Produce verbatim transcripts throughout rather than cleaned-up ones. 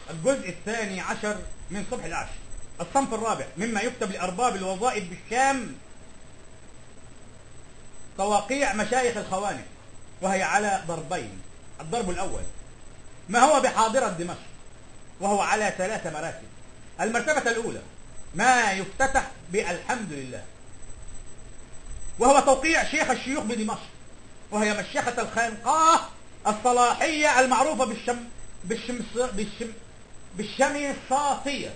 الجزء الثاني عشر من صبح العشر، الصنف الرابع مما يكتب لأرباب الوظائف بالشام تواقيع مشايخ الخوانق، وهي على ضربين. الضرب الأول ما هو بحاضرة دمشق، وهو على ثلاث مراتب. المرتبة الأولى ما يفتتح بالحمد لله، وهو توقيع شيخ الشيوخ بدمشق، وهي مشيخة الخانقاه الصلاحية المعروفة بالشم بالشمس بالشم بالشميصاطية،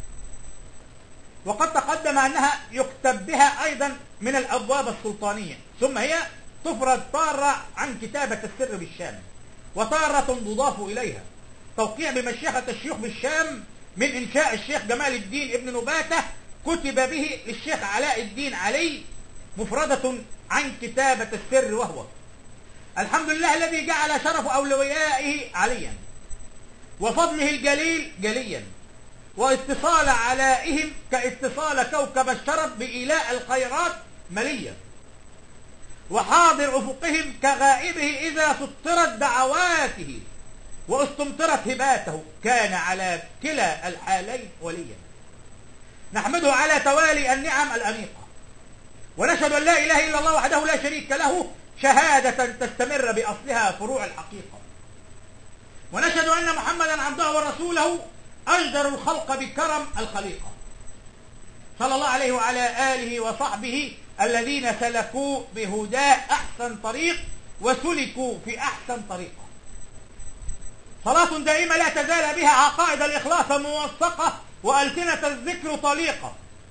وقد تقدم أنها يكتب بها أيضا من الأبواب السلطانية، ثم هي تفرد طارة عن كتابة السر بالشام، وطارة تضاف إليها توقيع بمشيخة الشيوخ بالشام من إنشاء الشيخ جمال الدين ابن نباتة كتب به للشيخ علاء الدين علي مفردة عن كتابة السر، وهو الحمد لله الذي جعل شرف أولويائه عليا، وفضله الجليل جليا، واتصال علائهم كاتصال كوكب الشرف بإيلاء الخيرات مليا، وحاضر أفقهم كغائبه إذا سطرت دعواته واستمطرت هباته، كان على كلا الحالين وليا. نحمده على توالي النعم الأنيقة، ونشهد أن لا إله إلا الله وحده لا شريك له شهادة تستمر بأصلها فروع الحقيقة، ونشهد أن محمدا عبده ورسوله أجدر الخلق بكرم الخليقة، صلى الله عليه وعلى آله وصحبه الذين سلكوا بهداه أحسن طريق وسلكوا في أحسن طريقة. صلاة دائمة لا تزال بها عقائد الإخلاص موثقة وألسنة الذكر طليقة،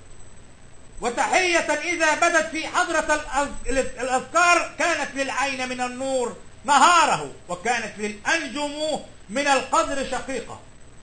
وتحية إذا بدت في حضرة الأذكار كانت للعين من النور نهاره، وكانت للأنجم من القدر شقيقة.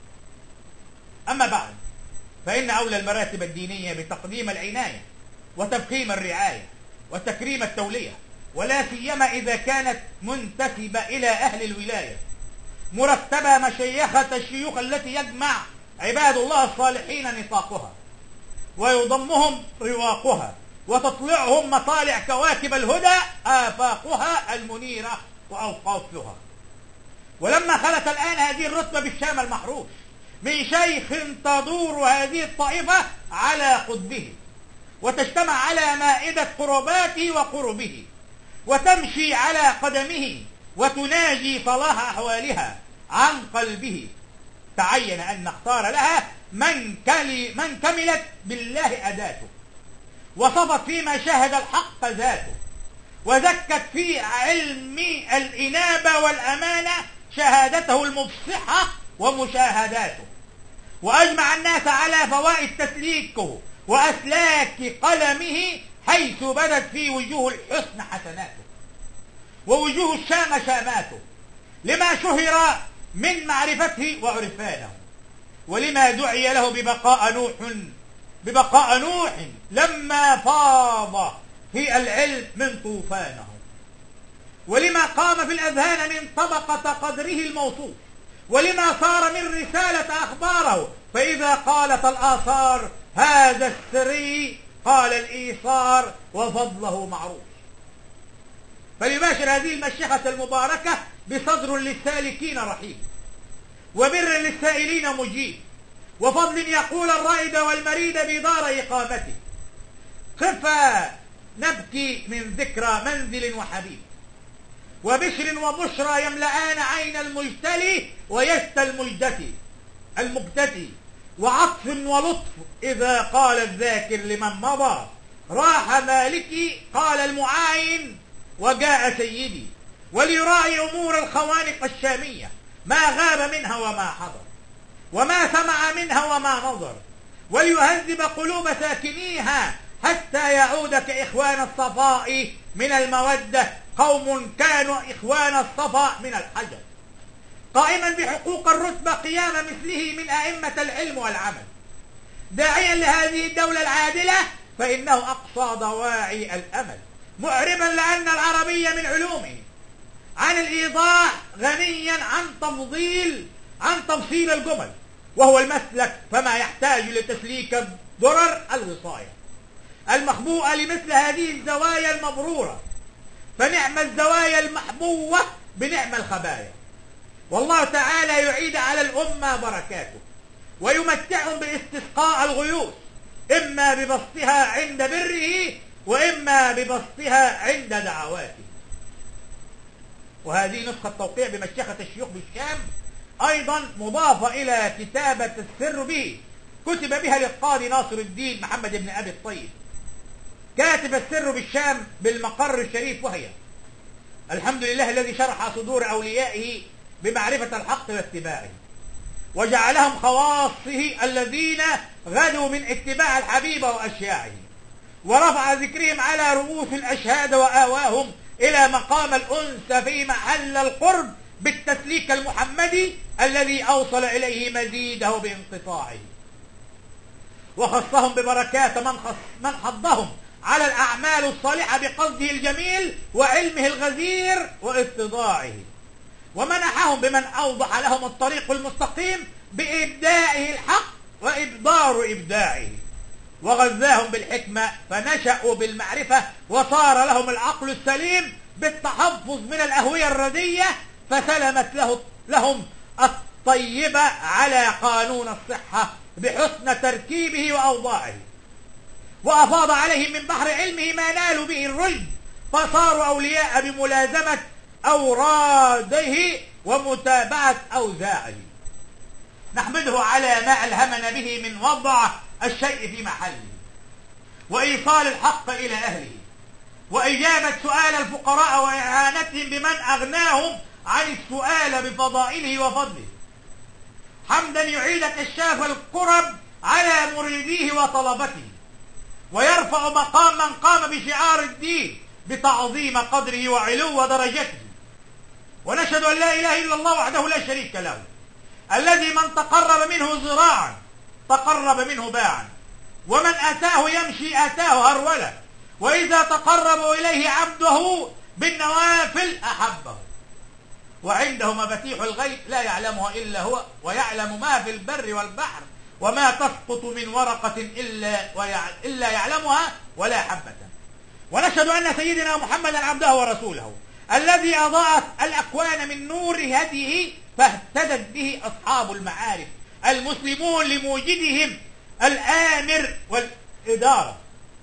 أما بعد، فإن أولى المراتب الدينية بتقديم العناية وتفخيم الرعاية وتكريم التولية، ولا سيما إذا كانت منتسبة إلى أهل الولاية، مرتبة مشيخة الشيوخ التي يجمع عباد الله الصالحين نطاقها، ويضمهم رواقها، وتطلعهم مطالع كواكب الهدى آفاقها المنيرة وأوقافها. ولما خلت الآن هذه الرتبة بالشام المحروس من شيخ تدور هذه الطائفة على قطبه، وتجتمع على مائدة قرباته وقربه، وتمشي على قدمه، وتناجي صلاح أحوالها عن قلبه، تعين أن نختار لها من, كلي من كملت بالله أداته، وصفت فيما شاهد الحق ذاته، وزكت في علم الإنابة والأمانة شهادته المفصحة ومشاهداته، وأجمع الناس على فوائد تسليكه وأسلاك قلمه، حيث بدت في وجوه الحسن حسناته ووجوه الشام شاماته، لما شهر من معرفته وعرفانه، ولما دعي له ببقاء نوح ببقاء نوح لما فاض في العلم من طوفانه، ولما قام في الأذهان من طبقة قدره الموصوف، ولما صار من رسالة أخباره، فإذا قالت الآثار هذا السري قال الإيثار وفضله معروف. فليباشر هذه المشيخة المباركة بصدر للسالكين رحيم، وبر للسائلين مجيب، وفضل يقول الرائد والمريد بدار إقامته، خفا نبكي من ذكرى منزل وحبيب، وبشر وبشرى يملآن عين المجتلي ويشتى المجدتي المجتتي، وعطف ولطف إذا قال الذاكر لمن مضى، راح مالكي قال المعاين وجاء سيدي، وليراعي أمور الخوانق الشامية ما غاب منها وما حضر، وما سمع منها وما نظر، وليهذب قلوب ساكنيها حتى يعود كإخوان الصفاء من المودة، قوم كانوا إخوان الصفاء من الحجر، قائما بحقوق الرتبة قيام مثله من أئمة العلم والعمل، داعيا لهذه الدولة العادلة فإنه أقصى دواعي الأمل، معربا لأن العربية من علومه عن الإيضاح غنيا عن تفضيل عن تفصيل الجمل، وهو المسلك فما يحتاج لتسليك الضرر الوصاية المخبوءة لمثل هذه الزوايا المبرورة، فنعم الزوايا المحبوة بنعم الخبايا، والله تعالى يعيد على الأمة بركاته ويمتعهم باستسقاء الغيوث، إما ببسطها عند بره وإما ببسطها عند دعواته. وهذه نسخة توقيع بمشيخة الشيوخ بالشام أيضا مضافة إلى كتابة السر به، كتب بها للقاضي ناصر الدين محمد بن أبي الطيب كاتب السر بالشام بالمقر الشريف، وهي: الحمد لله الذي شرح صدور أوليائه بمعرفة الحق واتباعه، وجعلهم خواصه الذين غدوا من اتباع الحبيب وأشياعه، ورفع ذكرهم على رؤوس الأشهاد وآواهم إلى مقام الأنس في محل القرب بالتسليك المحمدي الذي أوصل إليه مزيده بانقطاعه، وخصهم ببركات من, خص من حضهم على الأعمال الصالحة بقصده الجميل وعلمه الغزير واتضاعه، ومنحهم بمن أوضح لهم الطريق المستقيم بإبدائه الحق وإبدار إبداعه، وغذاهم بالحكمة فنشأوا بالمعرفة وصار لهم العقل السليم بالتحفظ من الأهوية الردية، فسلمت له لهم الطيبة على قانون الصحة بحسن تركيبه وأوضاعه، وأفاض عليهم من بحر علمه ما نالوا به الرشد، فصاروا أولياء بملازمة أوراده ومتابعة أوزاعه. نحمده على ما ألهمنا به من وضع الشيء في محله، وإيصال الحق إلى أهله، وإجابة سؤال الفقراء وإعانتهم بمن أغناهم عن السؤال بفضائله وفضله، حمدا يعيد كشاف الكرب على مريديه وطلبته، ويرفع مقام من قام بشعار الدين بتعظيم قدره وعلو درجته. ونشهد أن لا إله إلا الله وحده لا شريك له، الذي من تقرب منه ذراعا تقرب منه باعا، ومن أتاه يمشي أتاه هرولة، وإذا تقرب إليه عبده بالنوافل أحبه، وعنده مفاتيح الغيب لا يعلمها إلا هو، ويعلم ما في البر والبحر، وما تسقط من ورقة إلا, إلا يعلمها ولا حبة. ونشهد أن سيدنا محمدا عبده ورسوله الذي أضاءت الأكوان من نور هديه فاهتدت به أصحاب المعارف المسلمون لموجدهم الآمر والإدارة،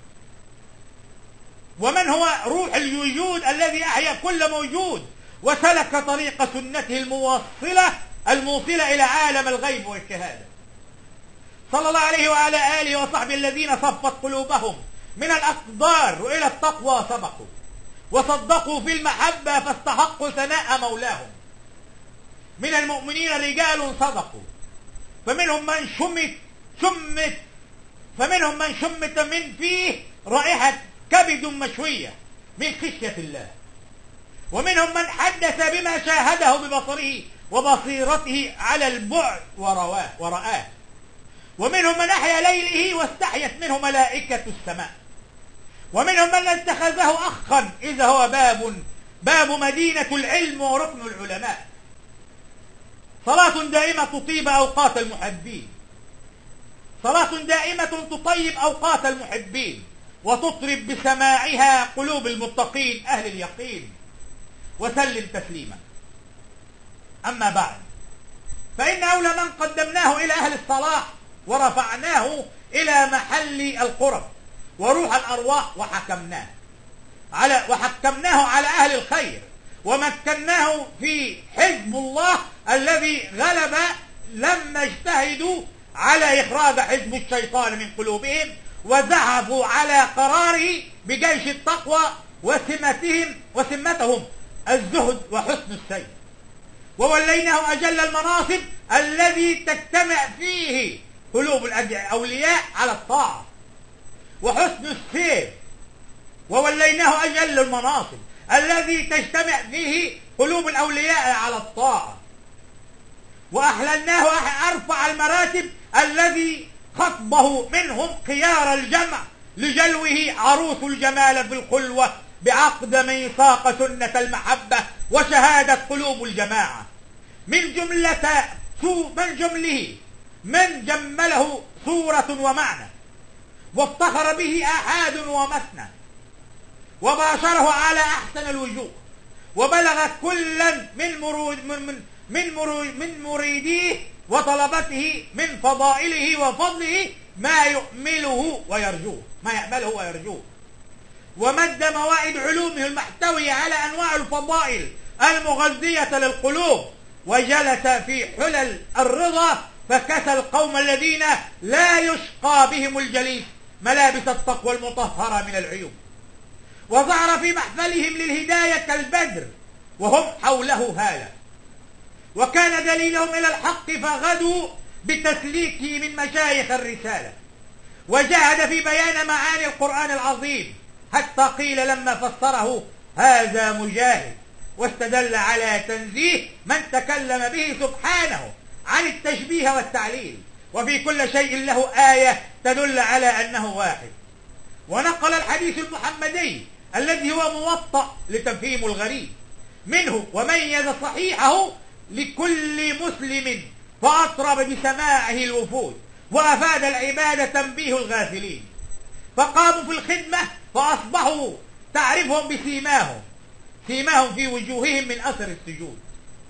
ومن هو روح الوجود الذي أحيا كل موجود وسلك طريق سنته الموصلة الموصلة إلى عالم الغيب والشهادة. صلى الله عليه وعلى آله وصحبه الذين صفت قلوبهم من الأقدار وإلى التقوى سبقوا، وصدقوا في المحبة فاستحقوا ثناء مولاهم. من المؤمنين رجال صدقوا، فمنهم من شمت شمت فمنهم من شمت من فيه رائحة كبد مشوية من خشية الله، ومنهم من حدث بما شاهده ببصره وبصيرته على البعد ورآه ورآه ومنهم من أحيا ليله واستحيت منه ملائكة السماء، ومنهم من اتخذه أخا إذا هو باب باب مدينة العلم وركن العلماء. صلاة دائمة تطيب أوقات المحبين، صلاة دائمة تطيب أوقات المحبين وتطرب بسماعها قلوب المتقين أهل اليقين. وسلم تسليما. أما بعد، فإن أولى من قدمناه إلى أهل الصلاح ورفعناه إلى محل القرب وروح الأرواح وحكمناه على وحكمناه على أهل الخير ومكناه في حزب الله الذي غلب لما اجتهدوا على إخراج حزب الشيطان من قلوبهم وزحفوا على قراره بجيش التقوى وسمتهم وسمتهم الزهد وحسن السير. ووليناه أجل المناصب الذي تجتمع فيه قلوب الأولياء على الطاعة وحسن السير. ووليناه أجل المناصب الذي تجتمع فيه قلوب الأولياء على الطاعة، وأحللناه أرفع المراتب الذي خطبه منهم خيار الجمع لجلوه عروس الجمال في الخلوة بعقد ميثاق سنة المحبة وشهادة قلوب الجماعة من جملة من جمله من جمله صورة ومعنى وافتخر به آحاد ومثنى وباشره على أحسن الوجوه وبلغ كلا من مرود من, من من من مريديه وطلبته من فضائله وفضله ما يؤمله ويرجوه ما يأمله ويرجوه، ومد موائد علومه المحتوية على أنواع الفضائل المغذية للقلوب، وجلس في حلل الرضا فكسى القوم الذين لا يشقى بهم الجليس ملابس التقوى المطهرة من العيوب، وظهر في محفلهم للهداية كالبدر وهم حوله هالة، وكان دليلهم إلى الحق فغدوا بتسليكه من مشايخ الرسالة، وجاهد في بيان معاني القرآن العظيم حتى قيل لما فسره هذا مجاهد، واستدل على تنزيه من تكلم به سبحانه عن التشبيه والتعليل، وفي كل شيء له آية تدل على أنه واحد. ونقل الحديث المحمدي الذي هو موطأ لتفهيم الغريب منه، وميز صحيحه لكل مسلم فأطرب بسماعه الوفود، وأفاد العباد تنبيه الغافلين، فقاموا في الخدمة فأصبحوا تعرفهم بسيماهم سيماهم في وجوههم من أثر السجود،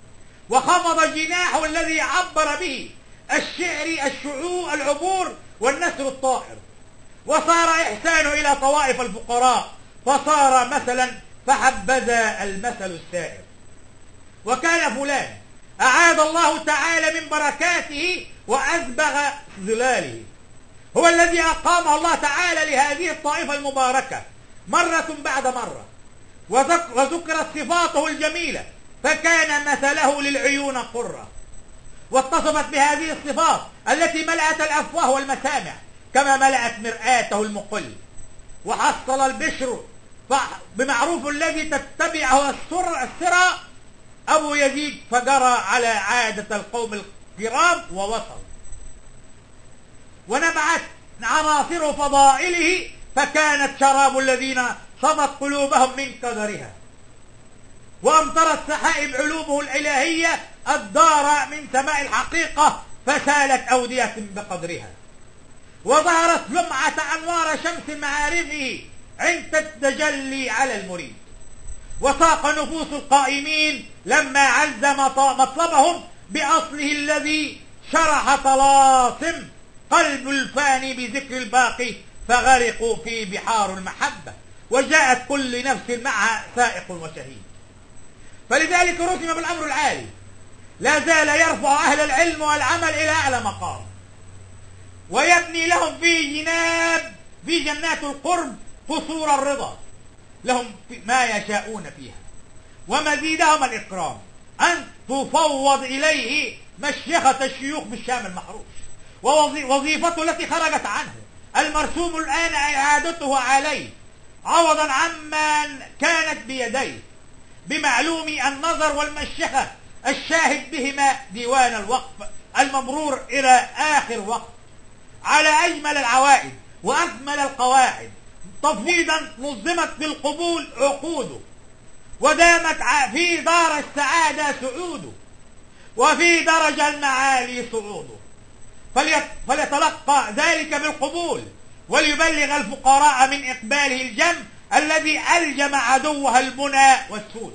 وخفض جناحه الذي عبر به الشعر الشعوع العبور والنثر الطائر، وصار إحسانه إلى طوائف الفقراء فصار مثلا فحبذا المثل السائر. وكان فلان أعاد الله تعالى من بركاته وأسبغ ظلاله، هو الذي أقامه الله تعالى لهذه الطائفة المباركة مرة بعد مرة، وذكرت صفاته الجميلة فكان مثله للعيون قرة، واتصفت بهذه الصفات التي ملأت الأفواه والمسامع كما ملأت مرآته المقل، وحصل البشر بمعروف الذي تتبعه السرى أبو يزيد فجرى على عادة القوم الكرام ووصل، ونبعت عناصر فضائله فكانت شراب الذين صمت قلوبهم من قدرها، وأمطرت سحائب علومه الإلهية الدار من سماء الحقيقة فسالت أودية بقدرها، وظهرت لمعة أنوار شمس معارفه عند التجلي على المريد، وساق نفوس القائمين لما عز مطلبهم بأصله الذي شرح طلاسم قلب الفاني بذكر الباقي فغرقوا في بحار المحبة، وجاءت كل نفس معها سائق وشهيد. فلذلك رسم بالأمر العالي، لا زال يرفع أهل العلم والعمل إلى أعلى مقام، ويبني لهم في جناب في جنات القرب قصور الرضا لهم ما يشاءون فيها، ومزيدهم الإكرام أن تفوض إليه مشيخة الشيوخ بالشام المحروس، ووظيفته التي خرجت عنه المرسوم الآن إعادته عليه عوضا عمن كانت بيديه بمعلوم النظر والمشيخة الشاهد بهما ديوان الوقف الممرور إلى آخر وقت على أجمل العوائد وأكمل القواعد، تفويضا نظمت بالقبول عقوده، ودامت في دار السعادة سعوده، وفي درج المعالي صعوده، فليتلقى ذلك بالقبول، وليبلغ الفقراء من إقباله الجم الذي ألجم عدوها المنى والسود،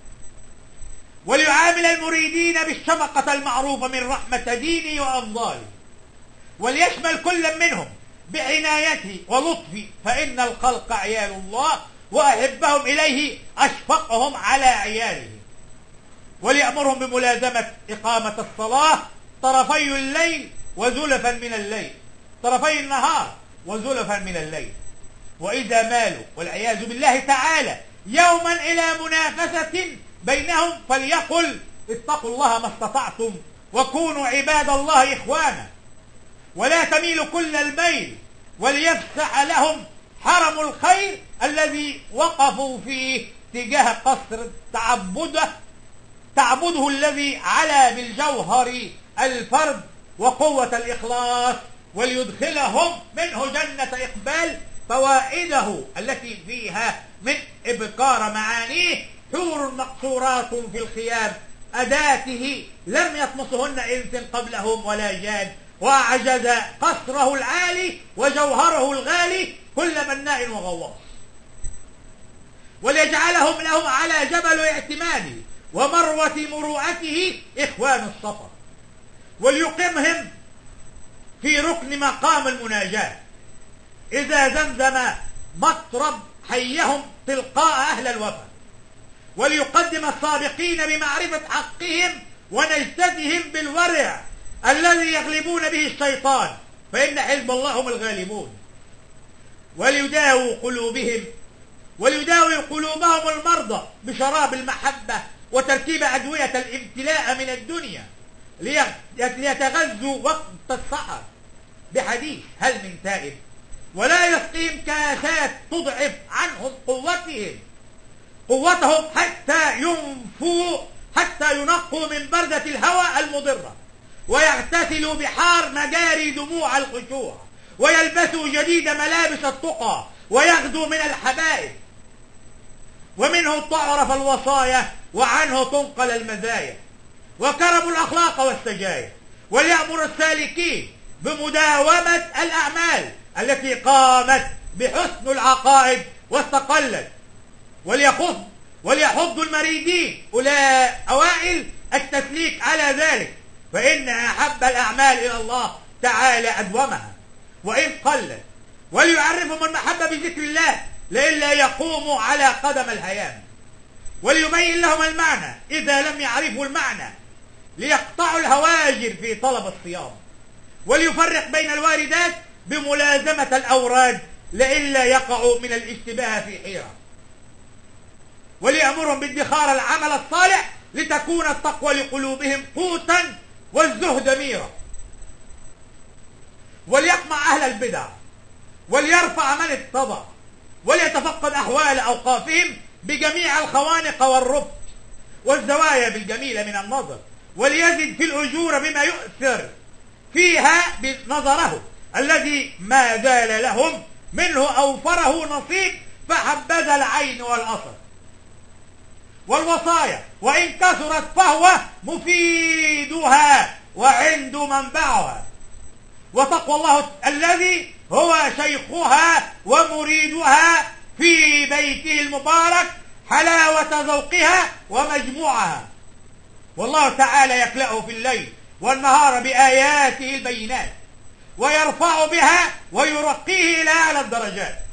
وليعامل المريدين بالشفقة المعروفة من رحمة دينه وأفضاله، وليشمل كل منهم بعنايته ولطفه، فإن الخلق عيال الله وأحبهم إليه أشفقهم على عياله، وليأمرهم بملازمة إقامة الصلاة طرفي الليل وزلفا من الليل طرفي النهار وزلفا من الليل، وإذا مالوا والعياذ بالله تعالى يوما إلى منافسة بينهم فليقل اتقوا الله ما استطعتم وكونوا عباد الله إخوانا، ولا تميلوا كل الميل، وليفسح لهم حرم الخير الذي وقفوا فيه تجاه قصر تعبده تعبده الذي علا بالجوهر الفرد وقوة الإخلاص، وليدخلهم منه جنة إقبال فوائده التي فيها من إبكار معانيه حور مقصورات في الخيام أداته لم يطمسهن إنس قبلهم ولا جان، وأعجز قصره العالي وجوهره الغالي كل بناء وغواص، وليجعلهم لهم على جبل اعتماده ومروة مروءته إخوان الصفا، وليقمهم في ركن مقام المناجاة إذا زمزم مطرب حيهم تلقاء أهل الوفا، وليقدم السابقين بمعرفة حقهم ونجدتهم بالورع الذي يغلبون به الشيطان، فإن حزب الله هم الغالبون. وليداووا قلوبهم وليداوي قلوبهم المرضى بشراب المحبة وتركيب أدوية الامتلاء من الدنيا، ليتغذوا وقت السحر بحديث هل من تائب، ولا يسقيهم كاسات تضعف عنهم قوتهم قوتهم حتى ينفوا حتى ينقوا من بردة الهوى المضرة، ويغتسلوا بحار مجاري دموع الخشوع، ويلبسوا جديد ملابس التقى، ويغدوا من الحبائب، ومنه تعرف الوصايا وعنه تنقل المزايا، وكرموا الأخلاق والسجايا، وليأمر السالكين بمداومة الأعمال التي قامت بحسن العقائد واستقلت، وليخض وليحض المريدين أولئك أوائل التسليك على ذلك، فإن أحب الأعمال إلى الله تعالى أدومها وإن قلت، وليعرفهم المحبة بذكر الله لئلا يقوموا على قدم الهيام، وليبين لهم المعنى إذا لم يعرفوا المعنى ليقطعوا الهواجر في طلب الصيام، وليفرق بين الواردات بملازمة الأوراد لئلا يقعوا من الاشتباه في حيرة، وليأمرهم بادخار العمل الصالح لتكون التقوى لقلوبهم قوتا والزهد ميرا، وليقمع أهل البدع، وليرفع من اتضع، وليتفقد أحوال أوقافهم بجميع الخوانق والربط والزوايا بالجميلة من النظر، وليزد في الأجور بما يؤثر فيها بنظره الذي ما زال لهم منه أوفره نصيب، فحبذا العين والأثر. والوصايا وإن كثرت فهو مفيدها وعند منبعها، وتقوى الله الذي هو شيخها ومريدها في بيته المبارك حلاوة ذوقها ومجموعها، والله تعالى يكلأه في الليل والنهار بآياته البينات، ويرفع بها ويرقيه إلى أعلى الدرجات،